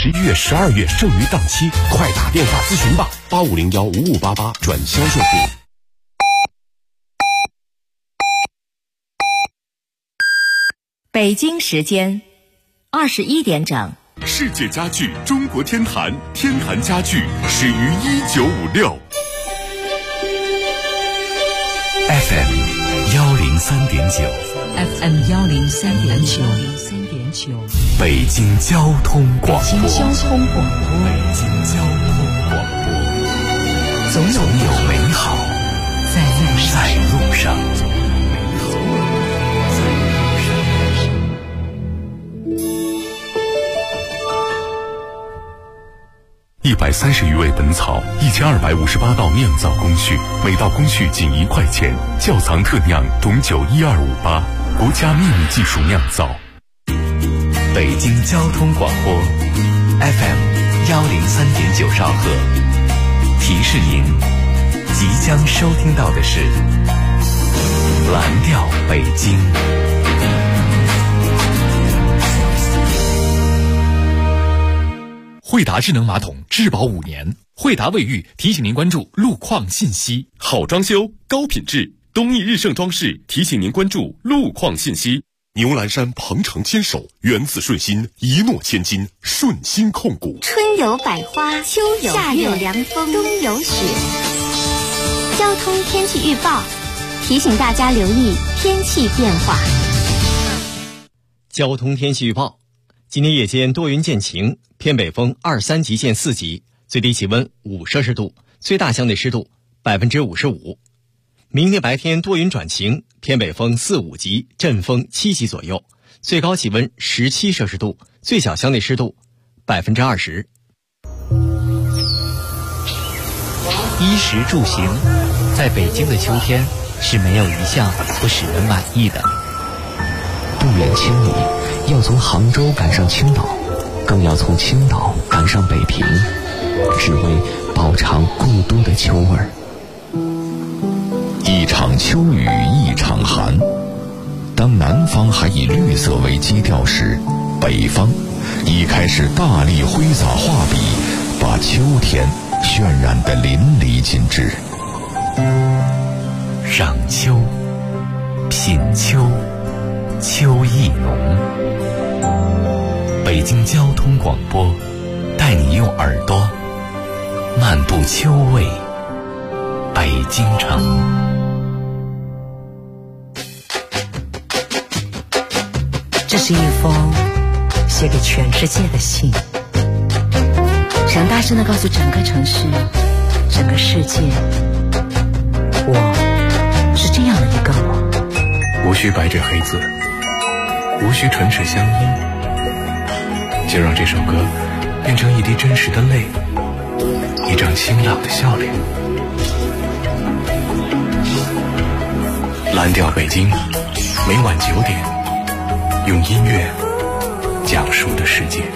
11月、12月剩余档期，快打电话咨询吧，85015588转销售部。 北京时间21点整。 世界家具中国天坛，天坛家具始于1956。 FM 103.9，FM 103.9， 北京交通广播， 北京交通广播， 总有美好在路上。130余味本草，1258道酿造工序，每道工序仅1块钱。窖藏特酿董酒12588，国家秘密技术酿造。北京交通广播 FM 103.9兆赫，提示您即将收听到的是蓝调北京。 惠达智能马桶质保5年，惠达卫浴提醒您关注路况信息。 好装修高品质，东益日盛装饰提醒您关注路况信息。牛栏山鹏程牵手，源自顺心，一诺千金，顺心控股。 春有百花，秋有夏有凉风，冬有雪。交通天气预报提醒大家留意天气变化。 交通天气预报，今天夜间多云见晴，偏北风2、3级见4级，最低气温5摄氏度，最大相对湿度55%。明天白天多云转晴，偏北风4、5级，阵风7级左右，最高气温17摄氏度，最小相对湿度20%。 衣食住行，在北京的秋天是没有一项不使人满意的。 不远千里，要从杭州赶上青岛，更要从青岛赶上北平，只为饱尝故都的秋味儿。 一场秋雨一场寒，当南方还以绿色为基调时，北方已开始大力挥洒画笔，把秋天渲染得淋漓尽致。 赏秋，品秋，秋意浓。北京交通广播带你用耳朵漫步秋味北京城。 这是一封写给全世界的信，想大声地告诉整个城市，整个世界，我是这样的一个我。 无需白纸黑字，无需唇齿相依，就让这首歌变成一滴真实的泪，一张清朗的笑脸。蓝调北京，每晚9点，用音乐讲述的世界。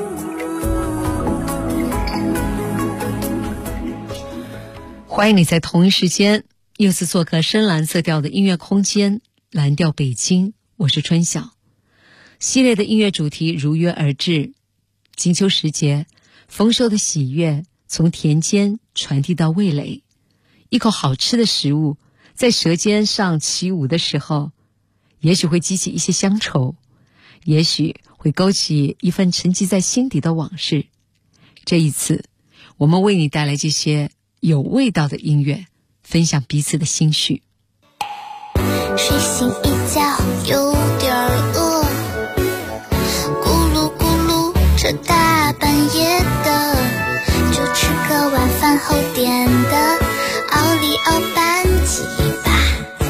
欢迎你在同一时间又次做客深蓝色调的音乐空间，蓝调北京，我是春晓。系列的音乐主题如约而至，金秋时节，丰收的喜悦从田间传递到味蕾，一口好吃的食物在舌尖上起舞的时候，也许会激起一些乡愁，也许会勾起一份沉积在心底的往事。这一次，我们为你带来这些有味道的音乐，分享彼此的心绪。 睡醒一觉有点饿，咕噜咕噜这大半夜的，就吃个晚饭后点的奥利奥班鸡吧。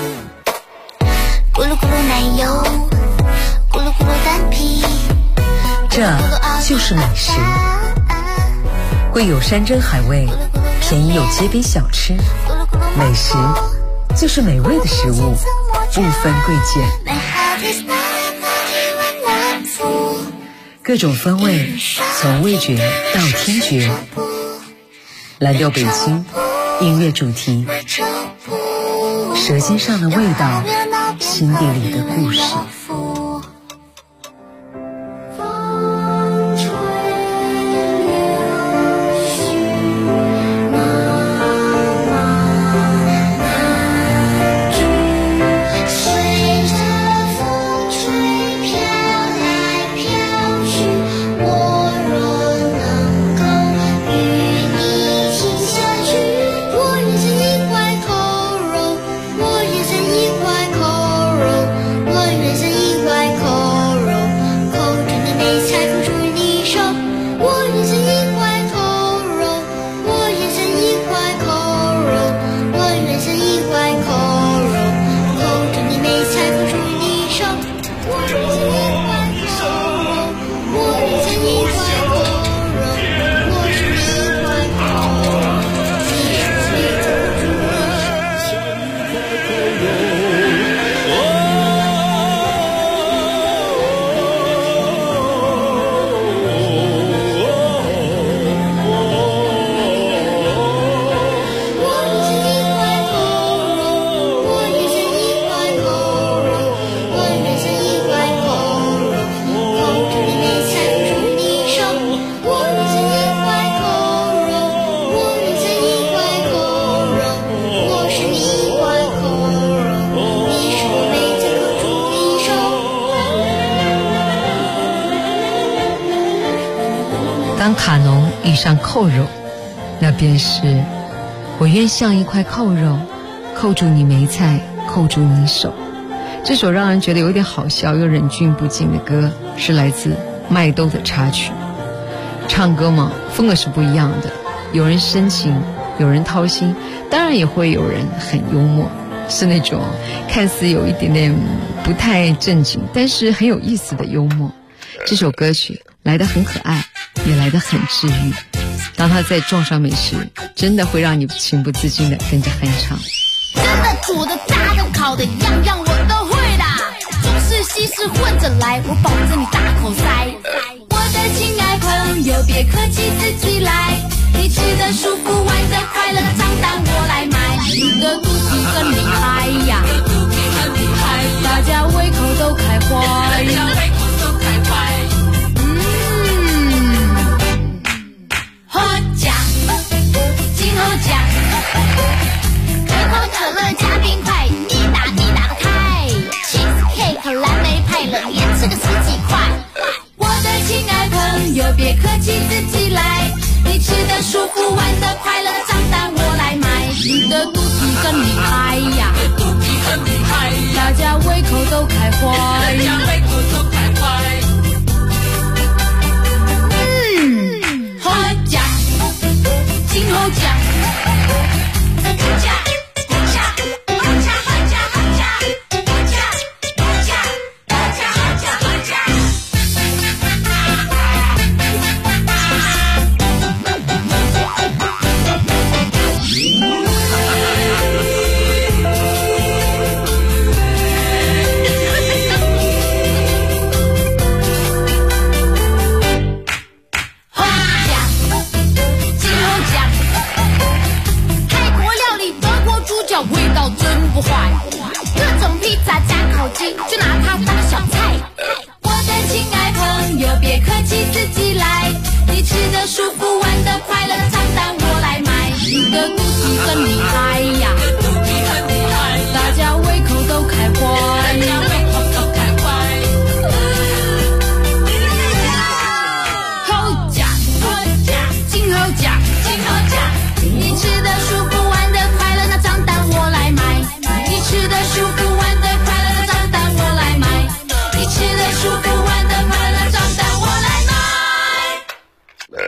咕噜咕噜奶油，咕噜咕噜蛋皮， 这就是美食，贵有山珍海味，便宜有街边小吃。美食就是美味的食物，不分贵贱，各种风味，从味觉到听觉。蓝调北京音乐主题，舌尖上的味道，心底里的故事。 当卡农遇上扣肉，那便是我愿像一块扣肉，扣住你眉菜，扣住你手。这首让人觉得有点好笑又忍俊不禁的歌，是来自麦兜的插曲。唱歌嘛，风格是不一样的，有人深情，有人掏心，当然也会有人很幽默，是那种看似有一点点不太正经，但是很有意思的幽默。这首歌曲来得很可爱，也来得很治愈。当它再撞上美食，真的会让你情不自禁的跟着哼唱。 真的煮的炸的烤的样样我都会的，中式西式混着来，我保证你大口塞。我的亲爱朋友别客气自己来，你吃的舒服玩的快乐账单我来买，你的肚皮很厉害呀，大家胃口都开怀，喝甲今后甲可口可乐加冰块，一打得开 cheese cake 蓝莓派冷连吃个10几块。我的亲爱朋友别客气自己来，你吃的舒服玩的快乐账单我来买，你的肚皮很厉害呀，大家胃口都开怀，喝甲今后甲味道真不坏，各种披萨加烤鸡，就拿它当小菜。我的亲爱朋友别客气自己来，你吃的舒服玩的快乐账单我来买，你的肚皮很厉害呀，大家胃口都开怀，好甲今后甲你吃的舒服玩的快乐那账单我来买，你吃的舒服玩的快乐那账单我来买，你吃的舒服玩的快乐账单我来买。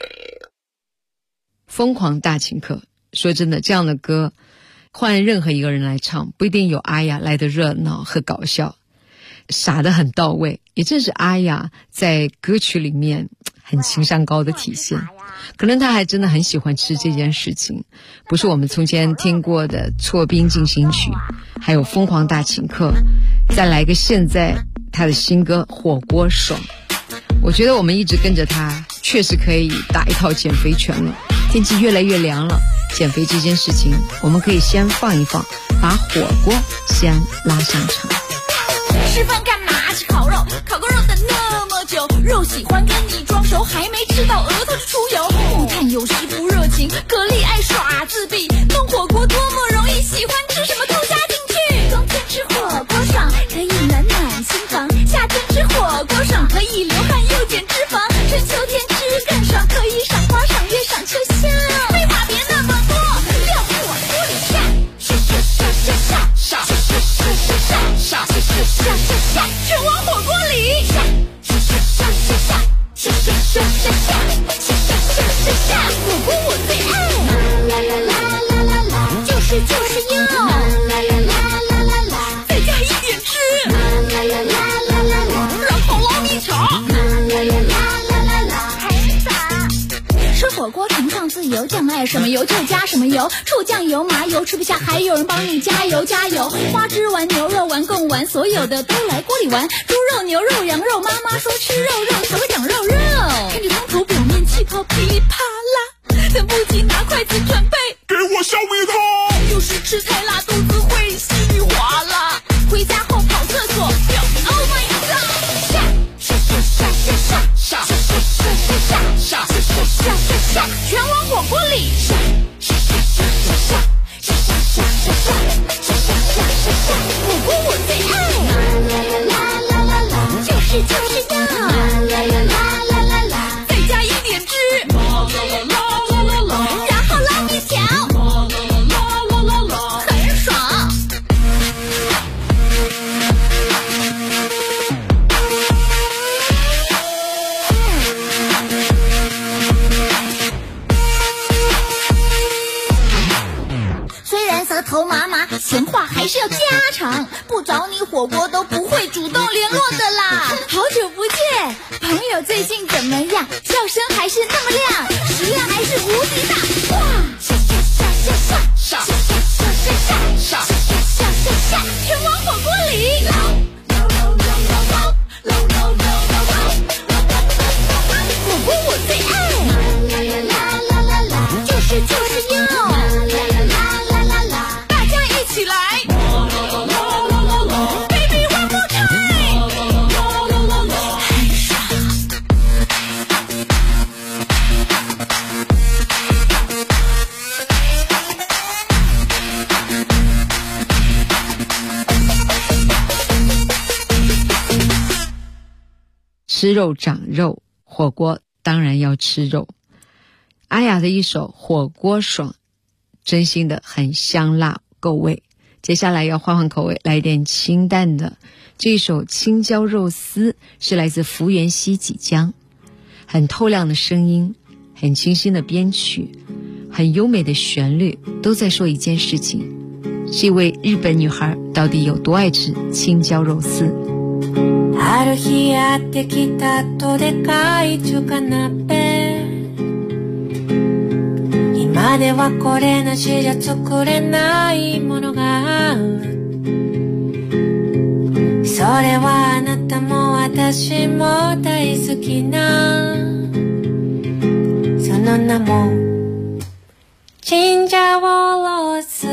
疯狂大请客，说真的，这样的歌换任何一个人来唱，不一定有阿雅来的热闹和搞笑，傻得很到位，也正是阿雅在歌曲里面很情商高的体现。可能他还真的很喜欢吃这件事情，不是我们从前听过的错冰进行曲，还有疯狂大请客，再来个现在他的新歌火锅爽。我觉得我们一直跟着他，确实可以打一套减肥拳了。天气越来越凉了，减肥这件事情我们可以先放一放，把火锅先拉上场。 吃饭干嘛吃烤肉，烤个肉等那么久，肉喜欢跟你装熟，还没吃到额头就出油。木炭有时不热情，蛤蜊爱耍自闭，弄火锅多么容易，喜欢吃什么都加进去。冬天吃火锅爽，可以暖暖心房，夏天吃火锅爽，可以流汗又减脂肪，春秋天吃更爽，可以赏花赏月赏秋香。废话别那么多，撂进火锅里下，下下下下下下下下下下下下下，全往火锅里下，下下下下下下下下下下下下，火锅我最爱。啦啦啦啦啦啦，就是要，啦啦啦啦啦啦，再加一点汁，啦啦啦啦啦啦，然后捞米炒，啦啦啦啦啦啦，还撒。吃火锅崇尚自由，酱爱什么油就加什么油，醋酱油麻油吃不下，还有人帮你加油加油。花枝丸牛肉丸贡丸，所有的都来锅里玩。猪肉牛肉羊肉，妈妈说吃肉肉才会长肉肉。看着汤头表面气泡噼里啪啦，等不及拿筷子准备给我小米汤。有时吃太辣，肚子会稀哗啦，回家后跑厕所 ，Oh my god！ 下下下下下下下下下下下下下，全往火锅里下下下下下下下下下下下下，火锅我最爱。啦啦啦啦啦啦，就是要，啦啦啦啦啦啦，再加一点汁。 闲话还是要家常，不找你火锅都不会主动联络的啦。好久不见，朋友最近怎么样？笑声还是那么亮，食量还是无敌大。哇！下下下下下下下下下下下下下，全往火锅里捞捞捞捞捞捞捞捞捞。火锅我最爱，啦啦啦啦啦，就是要，啦啦啦啦啦啦，大家一起来。 吃肉长肉，火锅当然要吃肉。阿雅的一首《火锅爽》，真心的很香辣够味。接下来要换口味，来点清淡的。这一首青椒肉丝是来自福源西芨江，很透亮的声音，很清新的编曲，很优美的旋律，都在说一件事情，是一位日本女孩到底有多爱吃青椒肉丝。 ある日やってきたどでかい中華鍋、今ではこれなしじゃ作れないものがある。それはあなたも私も大好きな、その名もチンジャオロース。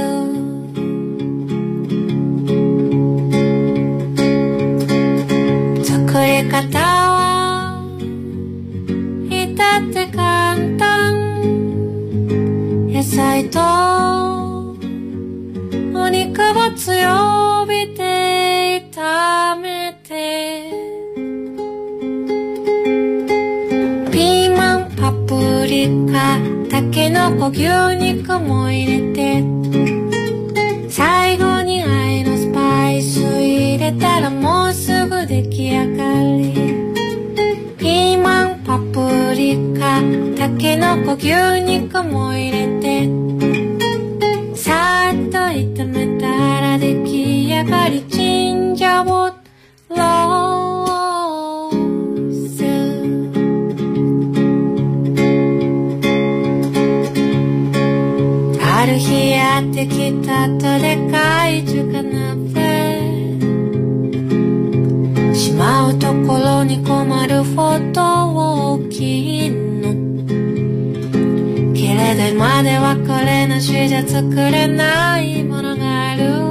作り方は至って簡単、野菜とお肉を強火で炒めて、ピーマン、パプリカ、タケノコ、牛肉も入れて、最後に愛のスパイス入れたらもうすぐ出来上がり。ピーマン、パプリカ、タケノコ、牛肉も入れて、さっと炒めたら出来上がり。チンジャオロース。ある日やってきたどでかい中華鍋、しまうところに困るほど大きいの。けれど今ではこれなしじゃ作れないものがある。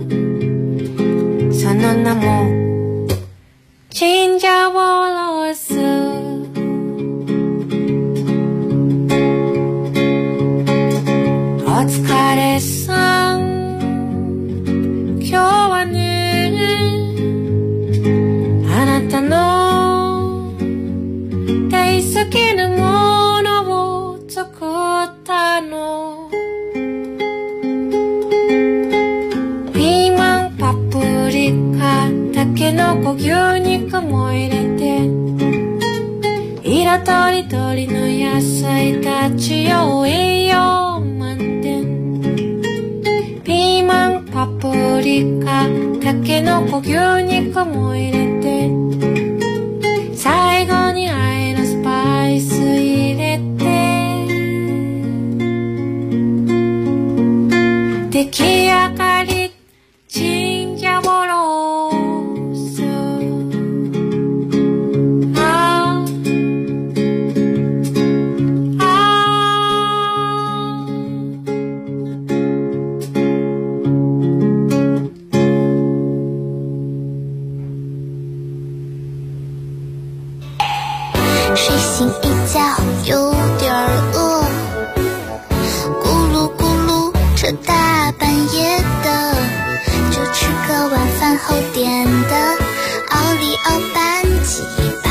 その名もチンジャオロース。お疲れさん、今日はね、あなたの大好きなものを作ったの。ピーマン、パプリカ、タケノコ、牛肉も入れて、色とりどりの野菜たちを栄養満点。ピーマン、パプリカ、タケノコ、牛肉も入れて、最後に愛のスパイス入れて、出来上がり。チンジャオロース。あ睡醒一觉有点饿，咕噜咕噜这大半夜的，就吃个晚饭后点的奥利奥班鸡吧。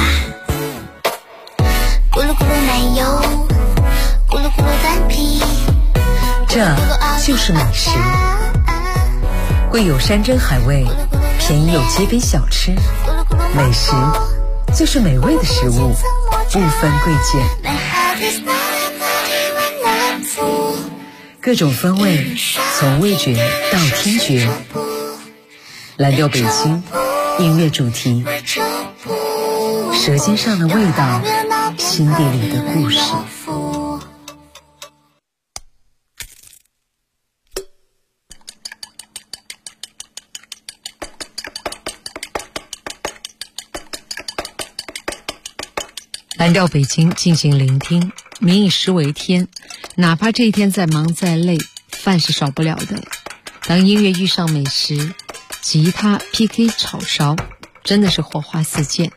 咕噜咕噜奶油，咕噜咕噜蛋皮， 这就是美食。贵有山珍海味，便宜有街边小吃，美食就是美味的食物，不分贵贱。 各种风味，从味觉到听觉。蓝调北京音乐主题，舌尖上的味道，心底里的故事。蓝调北京，进行聆听。民以食为天，哪怕这一天再忙再累，饭是少不了的。当音乐遇上美食，吉他 PK 炒勺，真的是火花四溅。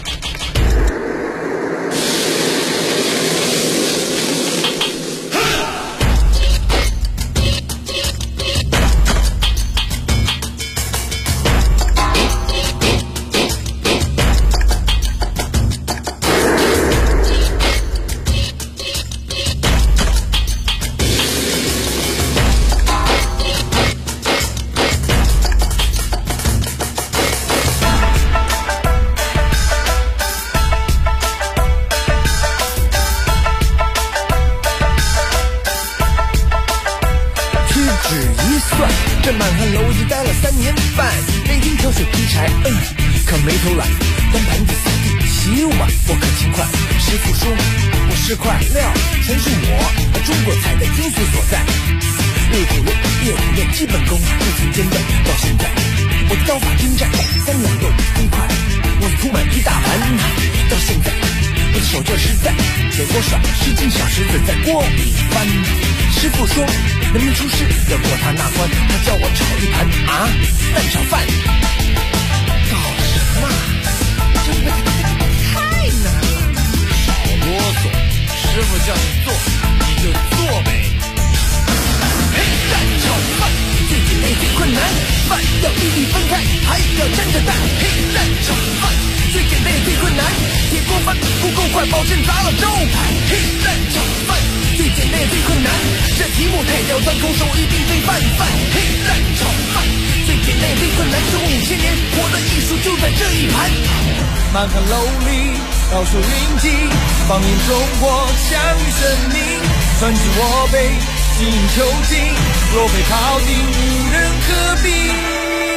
这满汉楼子待了3年半，每天挑水劈柴，可没偷懒，端盘子、扫地、洗碗，我可勤快。师傅说我是块料，全是我中国菜的精髓所在。日苦练，夜苦练，基本功不曾间断，到现在我的刀法精湛，3两肉飞快，我铺满一大盘。到现在我的手劲实在，铁锅甩10斤小石子在锅里翻。师傅说能不能出师要过他那关，他叫我炒一盘蛋炒饭。搞什么？这太难了！少啰嗦，师傅叫你做你就做呗。嘿，蛋炒饭最简单最困难，饭要粒粒分开，还要沾着蛋。嘿，蛋炒饭最简单也最困难，铁锅翻不够快，保证砸了招牌。嘿，蛋炒饭最简单也最困难，这题目太刁钻，空手一定非泛泛。嘿，蛋炒饭最简单也最困难，中5000年我的艺术就在这一盘。满汉楼里高手云集，放眼中国享誉盛名，专治我辈精益求精，若非庖丁无人可比。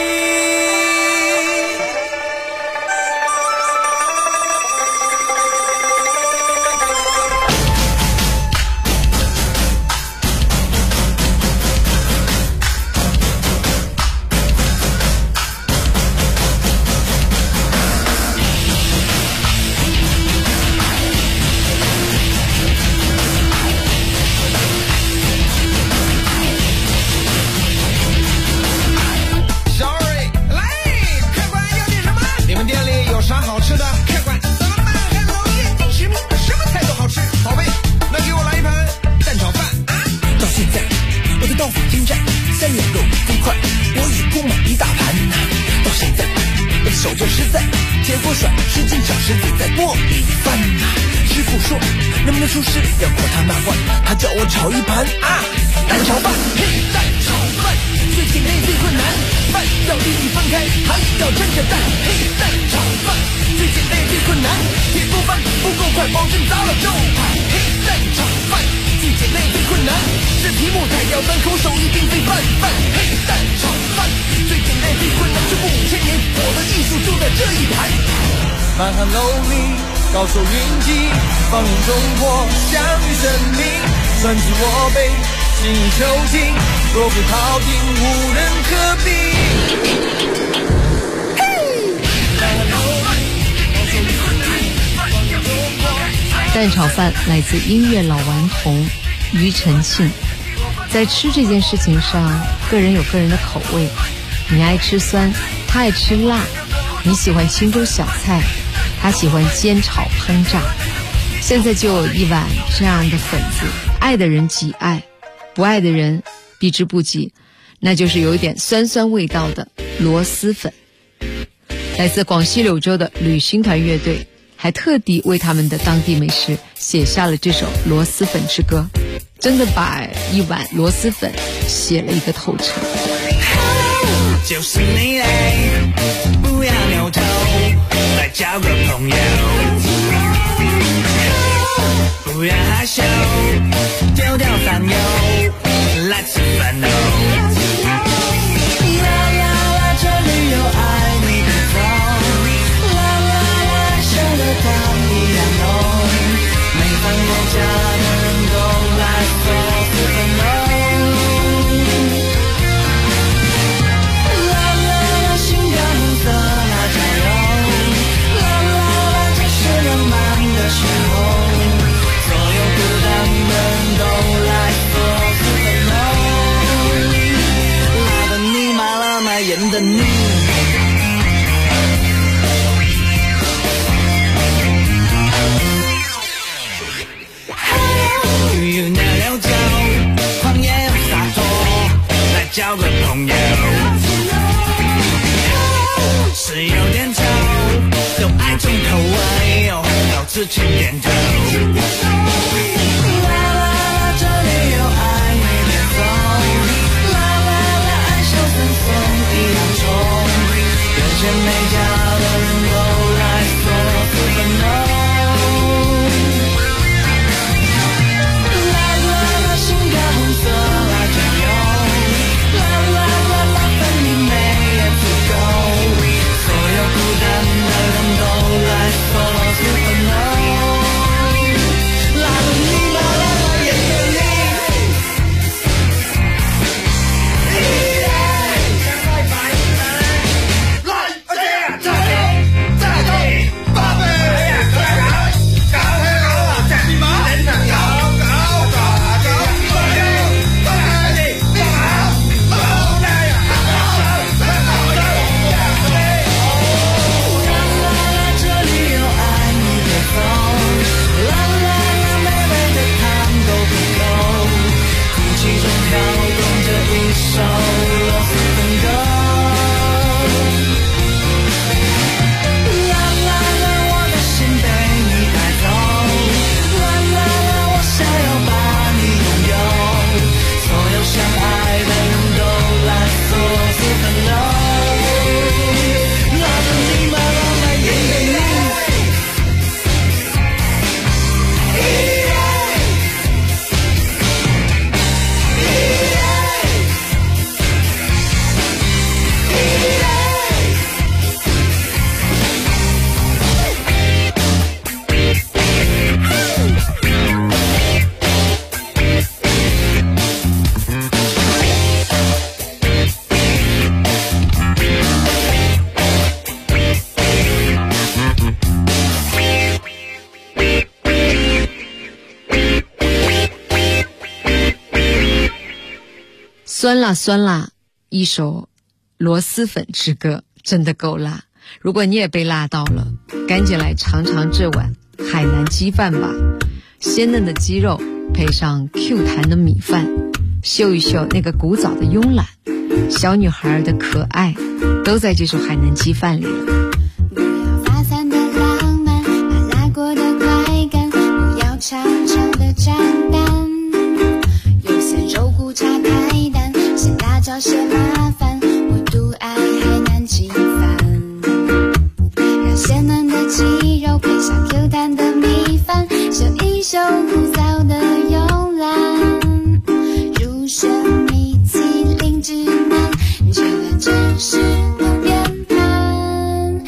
出师要过他那关，他叫我炒一盘蛋炒饭。嘿，蛋炒饭最简单也最困难，饭要粒粒分开，还要沾着蛋。嘿，蛋炒饭最简单也最困难，铁锅翻不够快，保证砸了招牌。嘿，蛋炒饭最简单也最困难，这题目太刁钻，口手一定非泛泛。嘿，蛋炒饭最简单也最困难，这不5000年我的艺术就在这一盘。满汉楼里高手云集，放眼中国享誉盛名，专治我辈精益求精，若非庖丁无人可比。 蛋炒饭来自音乐老顽童庾澄庆。在吃这件事情上，个人有个人的口味，你爱吃酸，他爱吃辣；你喜欢清粥小菜，他喜欢煎炒烹炸。现在就有一碗这样的粉子，爱的人极爱，不爱的人避之不及，那就是有一点酸酸味道的螺蛳粉。来自广西柳州的旅行团乐队还特地为他们的当地美食写下了这首螺蛳粉之歌，真的把一碗螺蛳粉写了一个透彻。 就是你嘞，不要扭头，来交个朋友，不要害羞，丢掉烦忧，来吃饭哦。啦啦啦，这里有爱你的痛。啦啦啦，爱上的糖一样浓。没放过假的人都来做4分哦。啦啦啦，心跳红色辣椒油。啦啦啦，这是浪漫的时候。所有孤单的人都来做4分哦。辣的你麻辣买盐的你。鱼鸟聊交，狂野又洒脱，来交个朋友。是有点吵，有爱重口味哦，导致请点头。啦啦啦，这里有爱没别走。啦啦啦，爱笑森森一样重。有钱没家的人都来做4分哦。 酸辣酸辣，一首螺蛳粉之歌，真的够辣。如果你也被辣到了，赶紧来尝尝这碗海南鸡饭吧。鲜嫩的鸡肉配上 Q 弹的米饭，秀一秀那个古早的慵懒，小女孩的可爱，都在这首海南鸡饭里了。 不要发散的浪漫，把辣过的快感，不要长长的炸弹，有些肉骨茶太淡，嫌辣椒嫌麻烦，我独爱海南鸡饭，让鲜嫩的鸡肉配上 Q 弹的米饭，秀一秀古早的慵懒，入选米其林指南，这碗真是路边摊。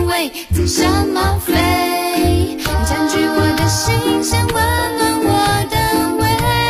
味，怎什么飞？占据我的心，想温暖我的胃。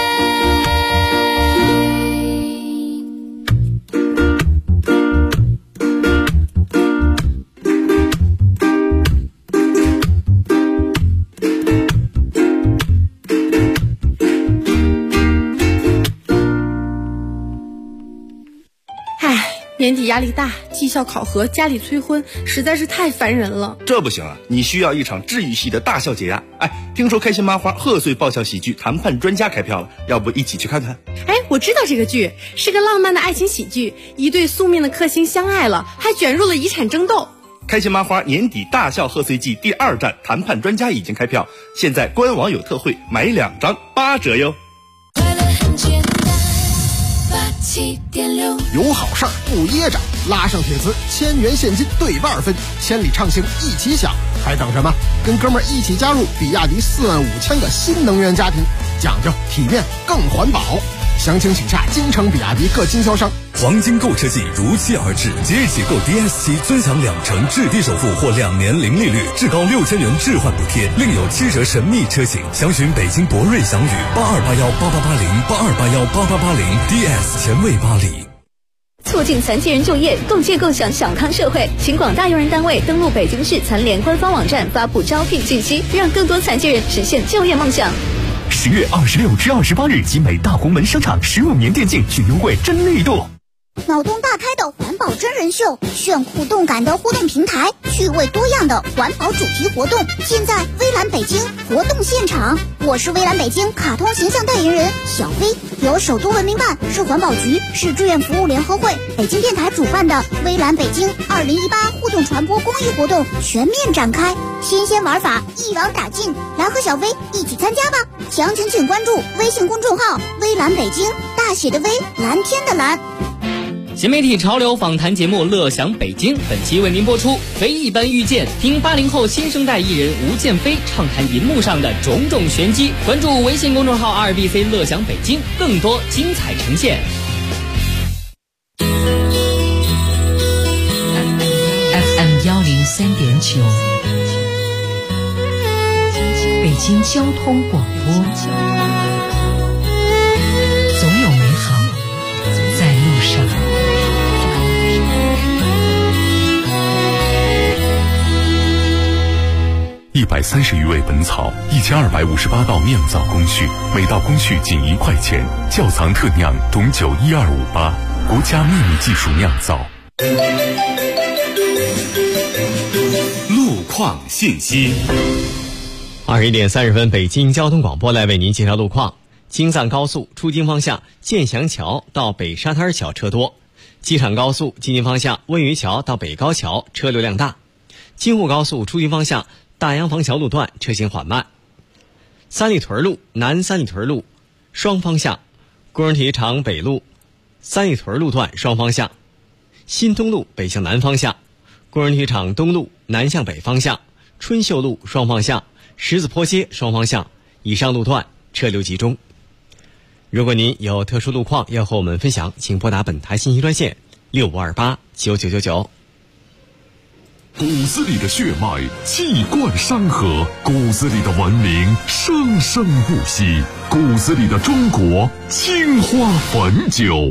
年底压力大，绩效考核，家里催婚，实在是太烦人了。 这不行啊，你需要一场治愈系的大笑解压。听说开心麻花贺岁爆笑喜剧《谈判专家》开票了，要不一起去看看？ 我知道这个剧是个浪漫的爱情喜剧，一对宿命的克星相爱了，还卷入了遗产争斗。 开心麻花年底大笑贺岁季第2站《谈判专家》已经开票，现在官网有特惠，买2张8折哟。 有好事儿不噎着，拉上帖子1000元现金兑2分，千里畅行一起享，还等什么？跟哥们儿一起加入比亚迪45000个新能源家庭，讲究体面更环保。详情请洽京城比亚迪各经销商。 黄金购车季如期而至，即日起购 DS7尊享2成至低首付或2年零利率，至高6000元置换补贴，另有7折神秘车型。详询北京博瑞祥宇8281888082818880 DS 前卫巴黎。 促进残疾人就业，共建共享小康社会，请广大用人单位登录北京市残联官方网站发布招聘信息，让更多残疾人实现就业梦想。 10月26至28日，集美大红门商场15年电竞巨优惠真力度。 脑洞大开的环保真人秀，炫酷动感的互动平台，趣味多样的环保主题活动，现在微蓝北京活动现场。我是微蓝北京卡通形象代言人小薇，由首都文明办、市环保局、市志愿服务联合会、北京电台主办的微蓝北京2018互动传播公益活动全面展开，新鲜玩法一网打尽，来和小薇一起参加吧！详情请关注微信公众号微蓝北京，大写的微，蓝天的蓝。 新媒体潮流访谈节目《乐享北京》本期为您播出《非一般遇见》，听80后新生代艺人吴建飞畅谈银幕上的种种玄机。关注微信公众号2BC 乐享北京，更多精彩呈现。 FM 103.9，北京交通广播，总有美好在路上。 130余味本草，1258道酿造工序，每道工序仅1块钱。窖藏特酿董酒12588，国家秘密技术酿造。 路况信息。 21点30分，北京交通广播来为您介绍路况。京藏高速出京方向建祥桥到北沙滩桥车多，机场高速进京方向温榆桥到北高桥车流量大，京沪高速出京方向大洋房桥路段车行缓慢。三里屯路南三里屯路双方向，工人体育场北路三里屯路段双方向，新东路北向南方向，工人体育场东路南向北方向，春秀路双方向，十字坡街双方向以上路段车流集中。如果您有特殊路况要和我们分享，请拨打本台信息专线65289999。 骨子里的血脉气贯山河，骨子里的文明生生不息，骨子里的中国青花汾酒。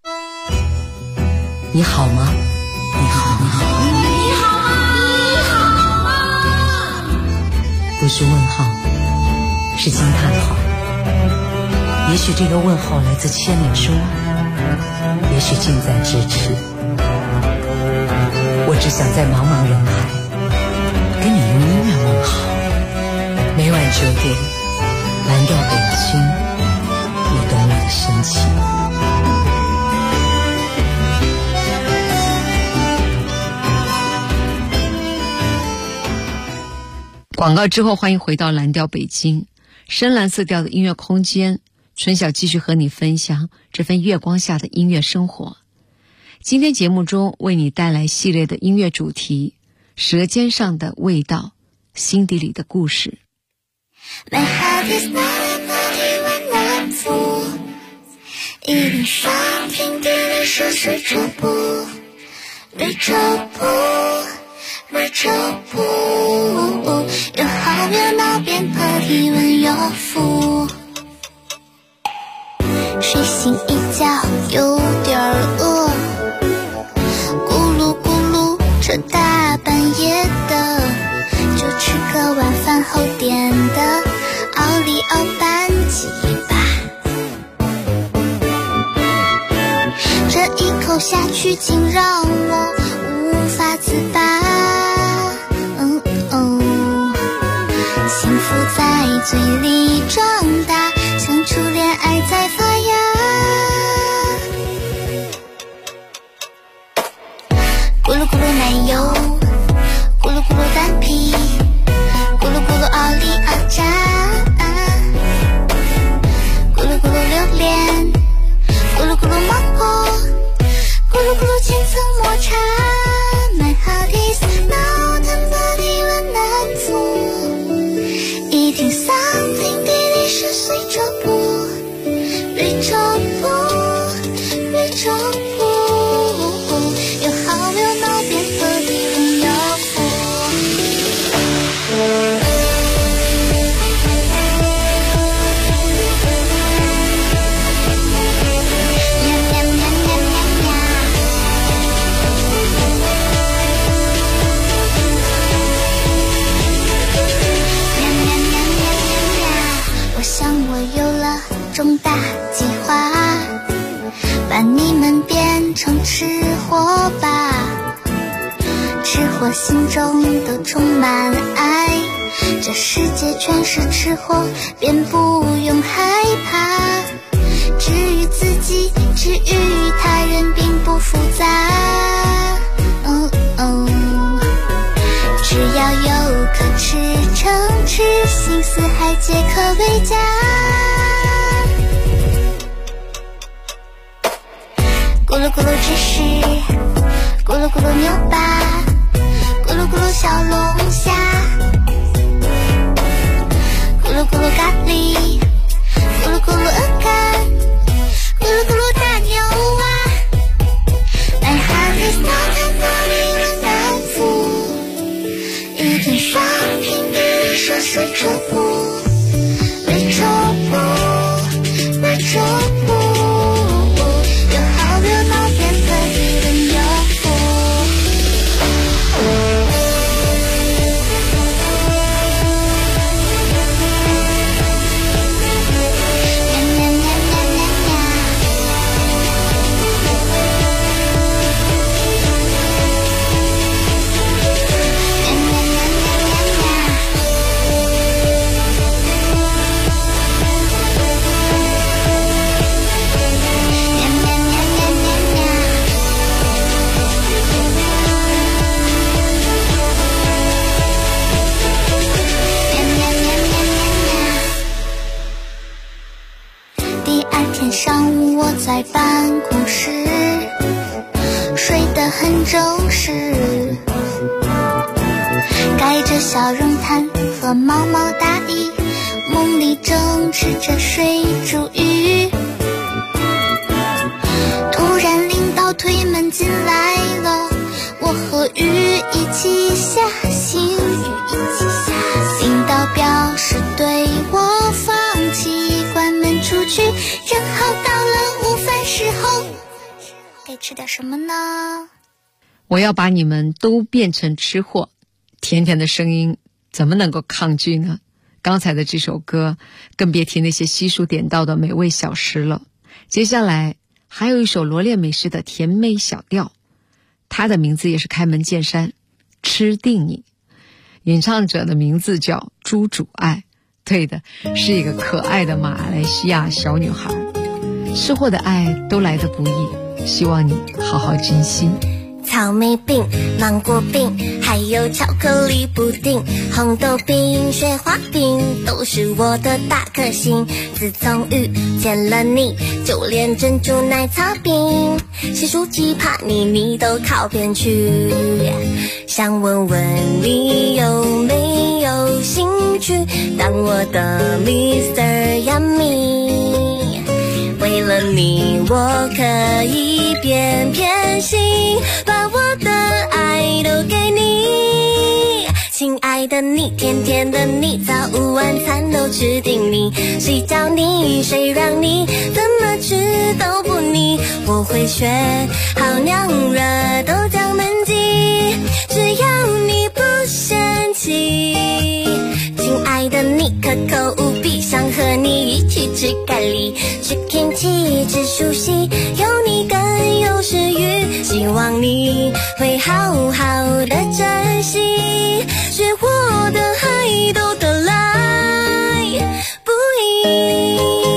你好吗？你好，你好， 你好吗？ 不是问号，是惊叹号。也许这个问号来自千里之外，也许近在咫尺。我只想在茫茫人海跟你用音乐问好。每晚9点，蓝调北京，你懂我的深情。 广告之后，欢迎回到蓝调北京，深蓝色调的音乐空间。春晓继续和你分享这份月光下的音乐生活。今天节目中为你带来系列的音乐主题，舌尖上的味道，心底里的故事。 My heart is not when I'm full， 一定上天给你设置脚步，对脚步微抽不，有好有闹，便和体温有符。睡醒一觉有点饿，咕噜咕噜，这大半夜的，就吃个晚饭后点的奥利奥班鸡吧。这一口下去竟让我无法自拔，幸福在嘴里长大，像初恋爱在发芽。咕噜咕噜奶油，咕噜咕噜蛋皮，咕噜咕噜奥利奥炸，咕噜咕噜榴莲，咕噜咕噜芒果，咕噜咕噜千层抹茶。My heart is now 它把体温难服，一听 something 滴滴是随着步，随着步，随着步，有好有闹，便和体温有符。我想我有了重大计划，把你们变成吃货吧，吃货心中都充满爱，这世界全是吃货，便不用害怕，治愈自己，治愈他人并不复杂，只要有颗赤诚之心，四海皆可为家。咕噜咕噜芝士，咕噜咕噜牛扒，咕噜咕噜小龙虾，咕噜咕噜咖喱，咕噜咕噜鹅肝，咕噜咕噜大牛蛙。My heart is not a lonely难服，一天双拼比说随着步，随着步，随着步，有好有闹，便和体温有符。第二天上午我在办公室睡得很正式，盖着小绒毯和毛毛大衣，梦里正吃着水煮鱼。突然领导推门进来了，我和鱼一起下，行鱼一起下，领导表示对我放弃，关门出去，正好到了午饭时候，该吃点什么呢？ 我要把你们都变成吃货，甜甜的声音怎么能够抗拒呢？刚才的这首歌更别提那些悉数点到的美味小食了。接下来还有一首罗列美食的甜美小调，它的名字也是开门见山，吃定你。演唱者的名字叫朱主爱，对的，是一个可爱的马来西亚小女孩。吃货的爱都来得不易，希望你好好珍惜。 草莓饼、芒果饼，还有巧克力布丁、红豆饼、雪花饼，都是我的大克星。自从遇见了你，就连珍珠奶茶饼、咸酥鸡帕尼你都靠边去。想问问你有没有兴趣当我的 Mr. Yummy？为了你，我可以变偏心，把我的爱都给你。 爱的你，甜甜的你，早午晚餐都吃定你，谁叫你，谁让你，怎么吃都不腻。我会学好娘惹豆浆焖鸡，只要你不嫌弃。亲爱的你，可口无比，想和你一起吃咖喱，吃 kimchi 吃熟悉，有你更有食欲。希望你会好好的珍惜，是我的爱都得来不易。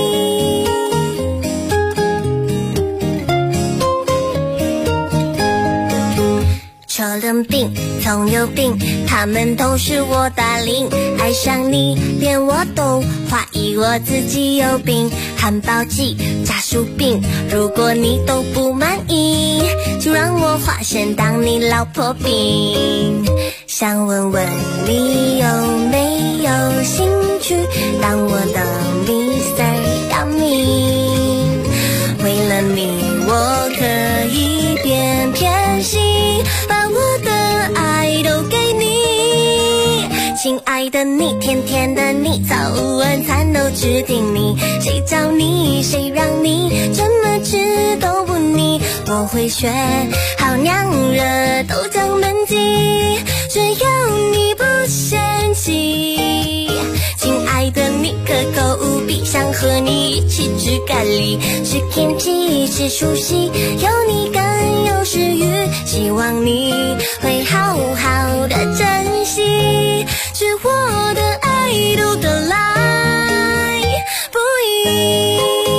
车轮饼、葱油饼，他们都是我打领。爱上你，连我都怀疑我自己有病。汉堡鸡、炸薯饼，如果你都不满意，就让我划线当你老婆饼。想问问你有没有兴趣当我的 Mr. Yummy？ 为了你，我可以变偏心，把我的爱都给你。亲爱的你，甜甜的你，早午晚餐都吃定你，谁叫你，谁让你，怎么吃都不腻。我会学好娘惹豆浆焖鸡，只要你不嫌弃。亲爱的你，可口无比，想和你一起吃咖喱，吃 kimchi 吃熟悉，有你更有食欲。希望你会好好的珍惜，是我的爱都得来不易。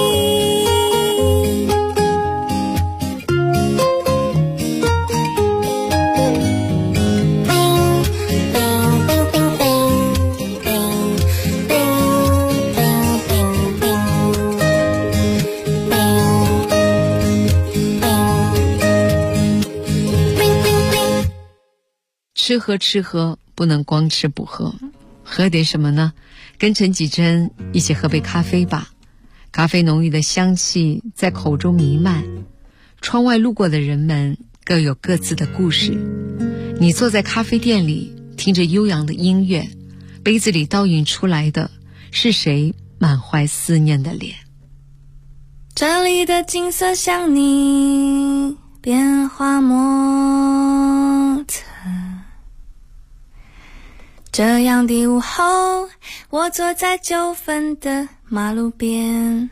吃喝吃喝，不能光吃不喝，喝点什么呢？跟陈绮贞一起喝杯咖啡吧。咖啡浓郁的香气在口中弥漫，窗外路过的人们各有各自的故事。你坐在咖啡店里，听着悠扬的音乐，杯子里倒映出来的是谁满怀思念的脸。 这里的景色像你变化莫测，这样的午后，我坐在9分的马路边，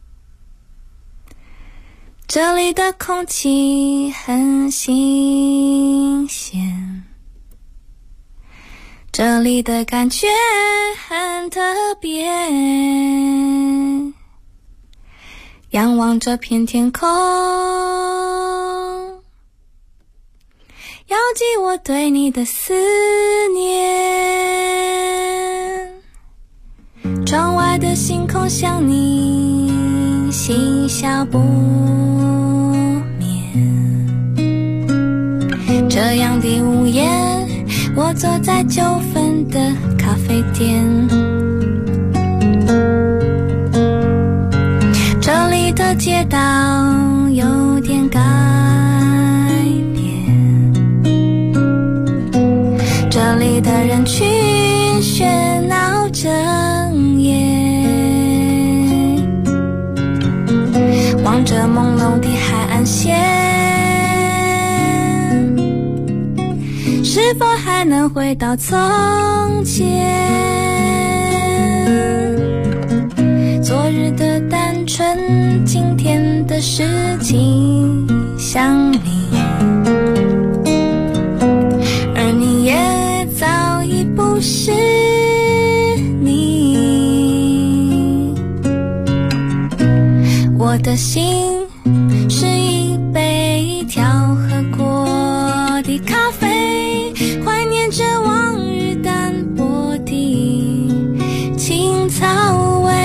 这里的空气很新鲜，这里的感觉很特别，仰望这片天空，遥寄我对你的思念，窗外的星空像你嬉笑不眠，这样的午夜，我坐在9分的咖啡店，这里的街道有点改这里的人群喧闹整夜，望着朦胧的海岸线，是否还能回到从前？昨日的单纯，今天的事情像你，而你也早已不是你，我的心是一杯调和过的咖啡，怀念着往日淡薄的青草味。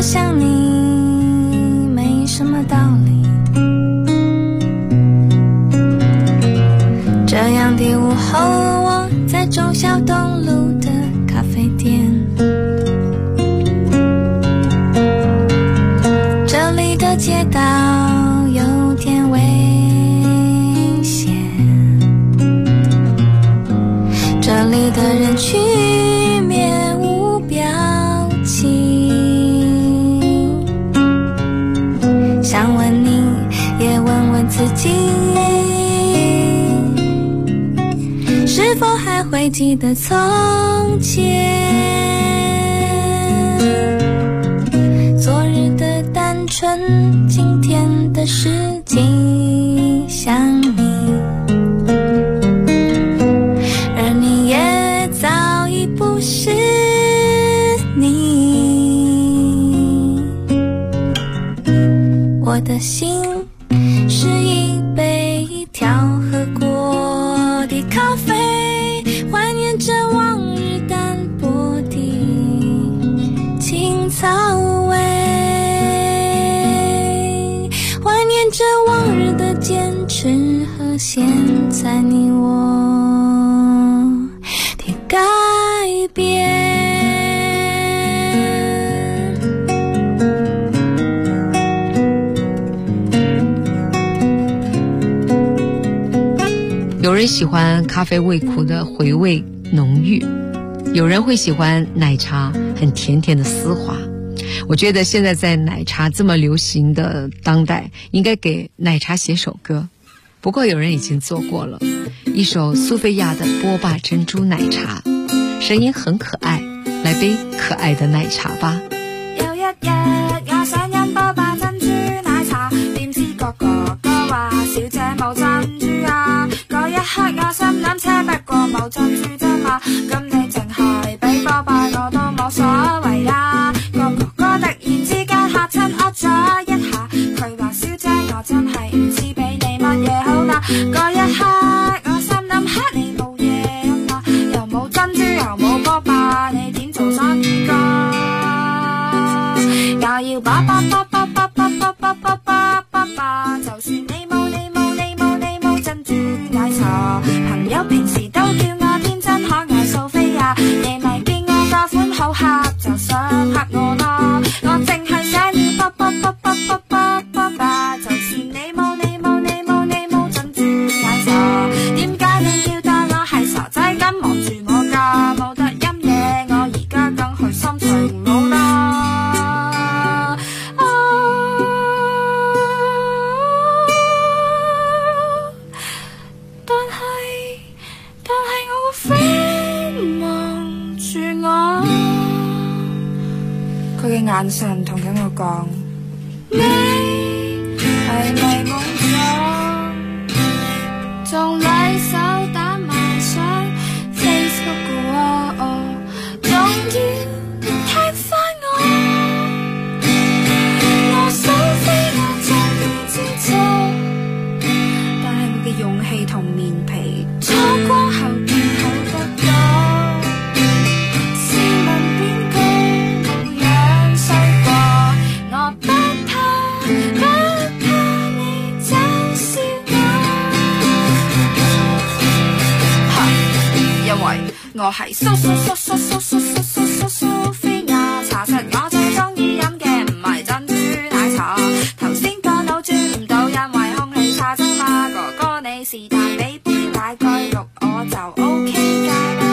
想你没什么道理。这样的午后，我在忠孝东路的咖啡店，这里的街道有点危险，这里的人群面无表情，想问你也问问自己，是否还会记得从前，昨日的单纯，今天的事情想你，而你也早已不是你。我的心是一杯调和过的咖啡，怀念着往日淡薄的青草味，怀念着往日的坚持和现在你我的改变。 有人喜欢咖啡味苦的回味浓郁，有人会喜欢奶茶很甜甜的丝滑。我觉得现在在奶茶这么流行的当代，应该给奶茶写首歌。不过有人已经做过了，一首苏菲亚的波霸珍珠奶茶，声音很可爱，来杯可爱的奶茶吧。 有一日我想飲波霸珍珠奶茶，點知個哥哥話小姐冇珍珠啊，嗰一刻我心諗車不過冇珍珠啫嘛，咁你淨係俾波霸我都冇所謂啊。個哥哥突然之間嚇親噏咗一下，佢話小姐我真係唔知俾你乜嘢好啦，嗰一刻我心諗嚇你冇嘢啊嘛，又冇珍珠又冇波霸，你點做生意㗎？我要巴巴巴巴巴巴巴巴巴巴巴巴，就算你冇珍珠奶茶，朋友平時都叫我天真可愛蘇菲亞，你咪見我個款好恰，就想嚇我啦，我淨係想要巴巴巴巴巴巴巴巴，就算你冇珍珠奶茶，點解你要當我係傻仔咁望住我㗎？冇得飲嘢，我而家梗係心情好啦。但係我個 friend 望住我，佢嘅眼神同緊我講，你係咪夢想？仲禮手打麻將 Facebook 嘅喎，仲要踢返我，我蘇菲亞終於知錯，但係我嘅勇氣同面皮錯過後變好得多，試問邊個冇樣衰過？我不怕你嘲笑我，因為我係蘇菲亞，查實我最鍾意飲嘅唔係珍珠奶茶，頭先個腦轉唔到，因為空氣差啫嘛，哥哥你是但俾杯奶蓋綠我就 OK 㗎啦。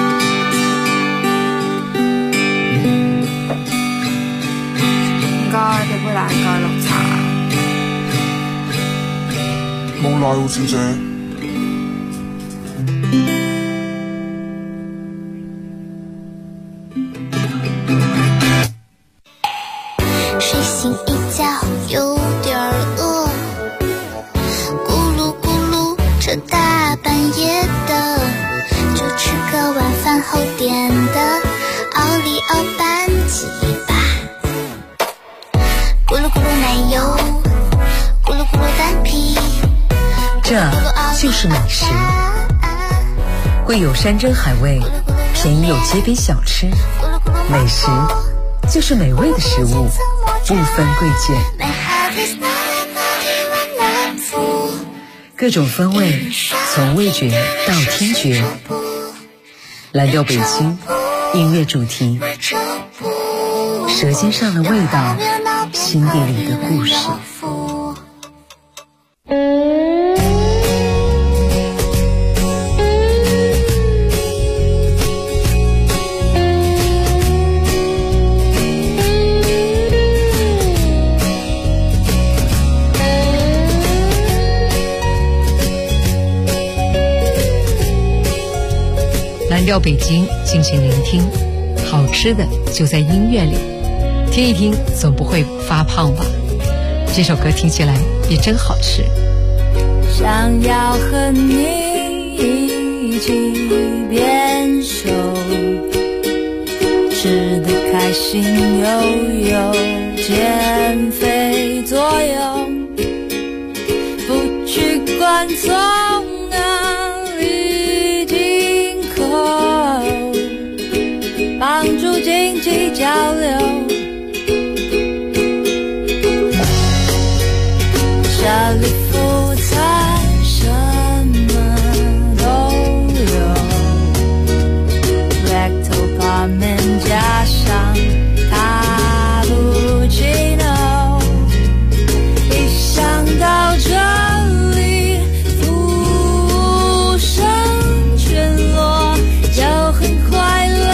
唔該，俾杯奶蓋綠茶。 冇奶喎，小姐。 睡醒一觉有点饿，咕噜咕噜这大半夜的，就吃个晚饭后点的奥利奥班鸡吧。咕噜咕噜奶油，咕噜咕噜蛋皮， 这就是美食，贵有山珍海味，便宜有街边小吃，美食就是美味的食物。 不分贵贱，各种风味，从味觉到听觉。蓝调北京音乐主题，舌尖上的味道，心底里的故事。 蓝调北京，尽情聆听，好吃的就在音乐里，听一听总不会发胖吧？这首歌听起来也真好吃。 想要和你一起变瘦，吃得开心悠悠，减肥作用，不去管从哪里进口，帮助经济交流。这里副餐什么都有 Lacto Parmen 加上卡布奇诺，一想到这里浮生全落就很快乐。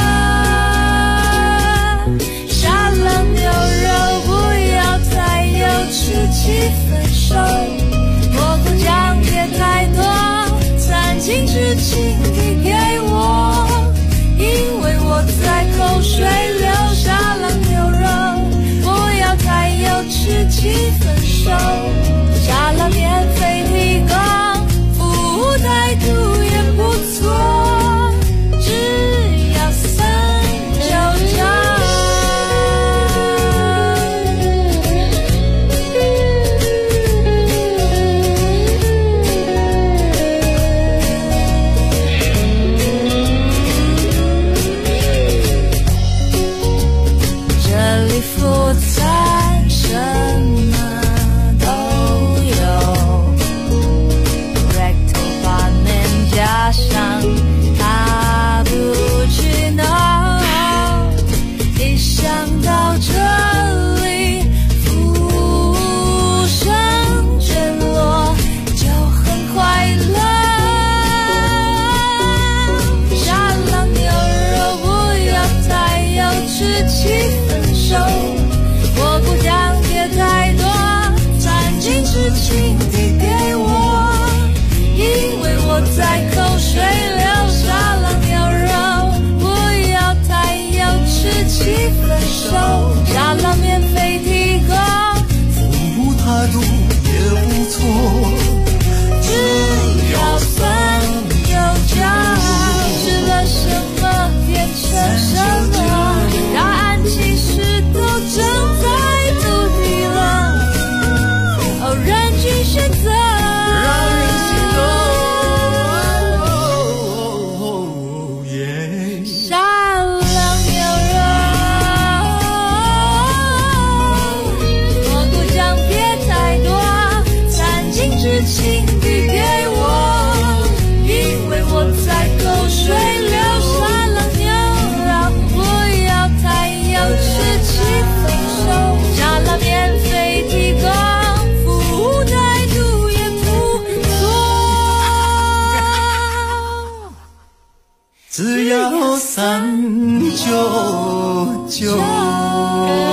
沙拉牛肉不要太油吃气分手，蘑菇酱别太多，餐巾纸请你给我，因为我在口水流。沙拉牛肉不要太油吃气分手，沙拉免费提供，服务态度也不错，只要399。这里副餐什么都有 Recto Parmen 加上卡布奇诺，一想到这里浮生全落就很快乐。沙拉牛肉不要太油吃气分手，蘑菇酱别太多，餐巾纸请你给我，因为我在口水流。沙拉牛肉不要太油吃气分手，沙拉免费提供， 服务态度也不错， 只要399，吃了什么变成什么，答案其实都正在肚里了。哦，人均选择， 让人心动。 沙拉牛肉，蘑菇酱别太多，餐巾纸请你给我，因为我在口水流。沙拉牛肉不要太油吃气分手，沙拉免费提供，服务态度也不错， 只要399。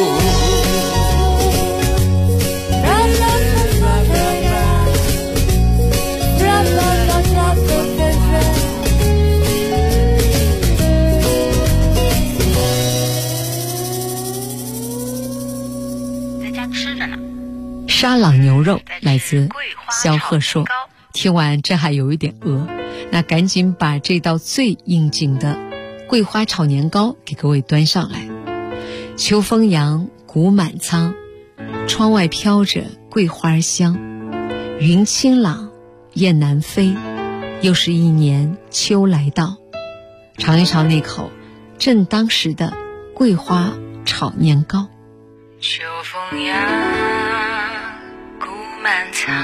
沙朗牛肉来自肖鹤硕，听完这还有一点饿，那赶紧把这道最应景的桂花炒年糕给各位端上来。秋风扬，谷满仓，窗外飘着桂花香，云清朗，雁南飞，又是一年秋来到。尝一尝那口正当时的桂花炒年糕。 秋风扬，谷满仓，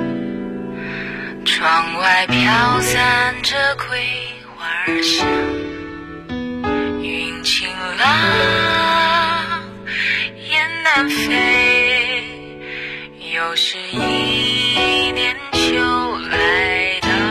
窗外飘散着桂花香。云晴朗，雁南飞，又是一年秋来到。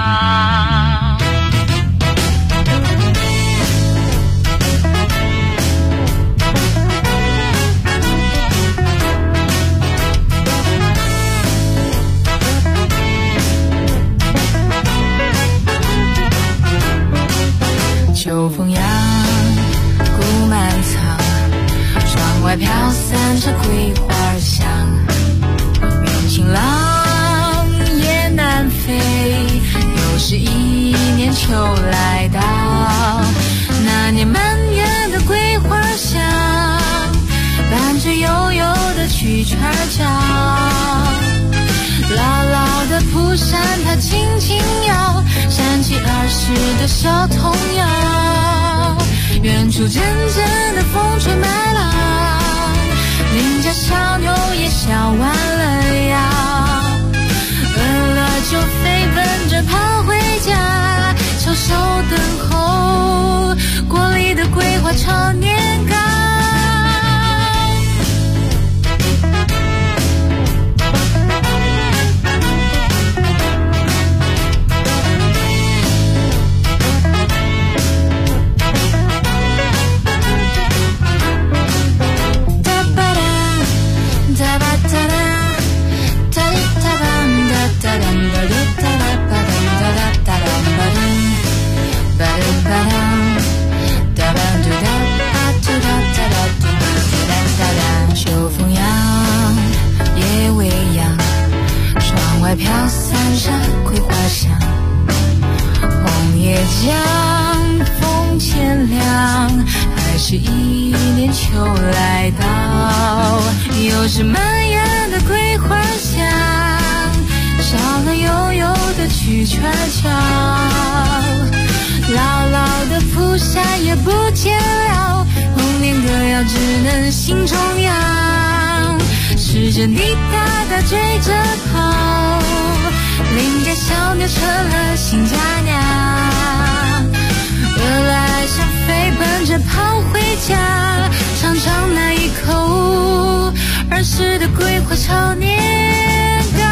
秋风扬，谷满仓，窗外飘散着桂花香。云晴朗，雁南飞，又是一年秋来到。那年满园的桂花香，伴着悠悠的曲圈叫。老老的蒲扇它轻轻摇，闪起儿时的小童谣。远处阵阵的风吹麦浪，邻家小牛也笑弯了腰。饿了就飞奔着跑回家，翘首等候锅里的桂花炒年糕。秋风扬，夜未央，窗外飘散着桂花香。红叶将风渐凉，还是一年秋来到。又是满园的桂花香，少了悠悠的曲圈桥。老老的蒲扇也不见了，童年歌谣只能心中扬。时针滴答地追着跑，邻家小牛成了新家娘。饿了爱想飞奔着跑回家，尝尝那一口儿时的桂花炒年糕。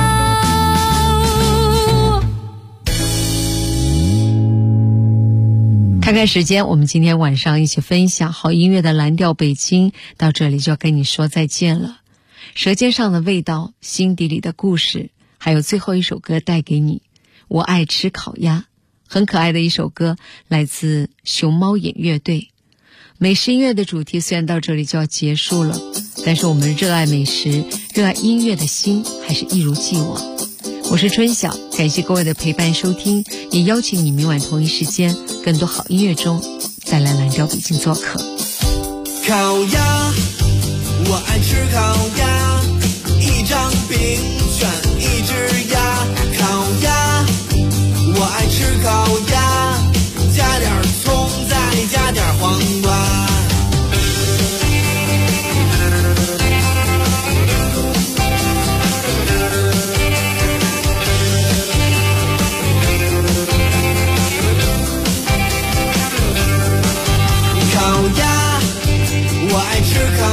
看看时间，我们今天晚上一起分享好音乐的蓝调北京到这里就要跟你说再见了。舌尖上的味道，心底里的故事，还有最后一首歌带给你。我爱吃烤鸭，很可爱的一首歌，来自熊猫眼乐队。美食音乐的主题虽然到这里就要结束了，但是我们热爱美食、热爱音乐的心还是一如既往。我是春晓，感谢各位的陪伴收听，也邀请你明晚同一时间更多好音乐中再来蓝调北京做客。 烤鸭，我爱吃烤鸭，一张饼卷一只鸭。烤鸭，我爱吃烤鸭，加点葱再加点黄瓜。烤鸭，我爱吃烤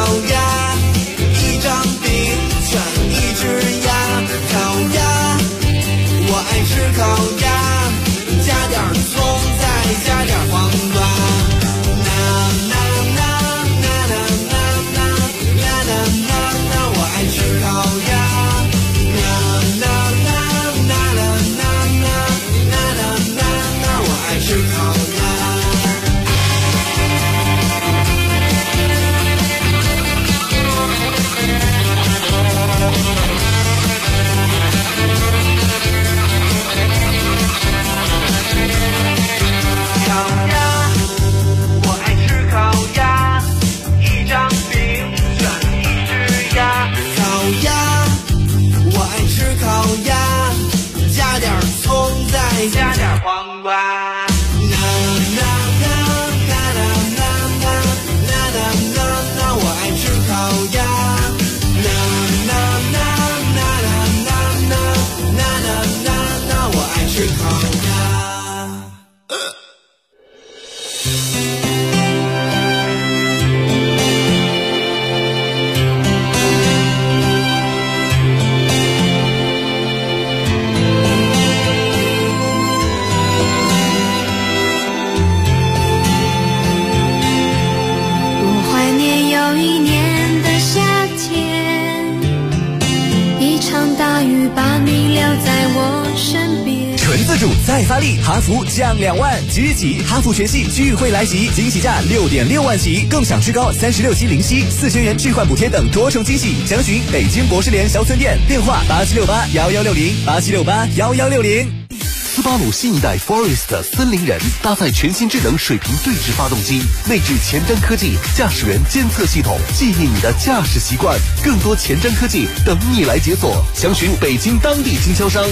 会把你留在我身边。 纯自主再发力，哈弗降2万，即日起哈弗全系聚会来袭，惊喜价6.6万起，更享至高36期零息，4000元置换补贴等多重惊喜。详询北京博士联销村店，电话87681160，87681160。 斯巴鲁新一代 Forest 森林人搭载全新智能水平对置发动机，内置前瞻科技驾驶员监测系统，记忆你的驾驶习惯，更多前瞻科技等你来解锁。详询北京当地经销商。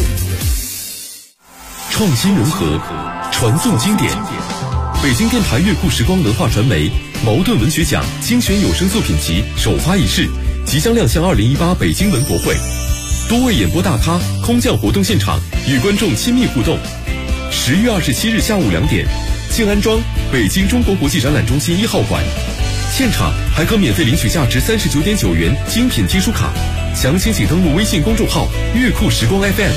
创新融合，传颂经典。北京电台乐库时光文化传媒茅盾文学奖精选有声作品集首发仪式即将亮相2018北京文博会。多位演播大咖空降活动现场，与观众亲密互动。10月27日下午2点，静安庄北京中国国际展览中心1号馆，现场还可免费领取价值39.9元精品听书卡。详情请登录微信公众号乐库时光 FM。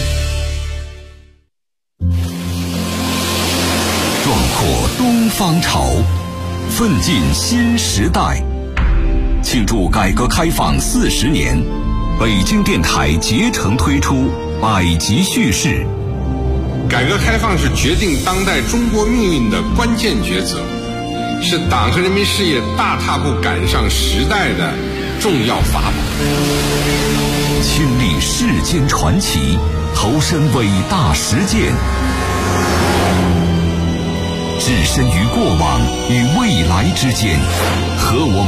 壮阔东方潮，奋进新时代。庆祝改革开放40年，北京电台竭诚推出百集叙事。 改革开放是决定当代中国命运的关键抉择，是党和人民事业大踏步赶上时代的重要法宝。 亲历世间传奇，投身伟大实践，置身于过往与未来之间，和我们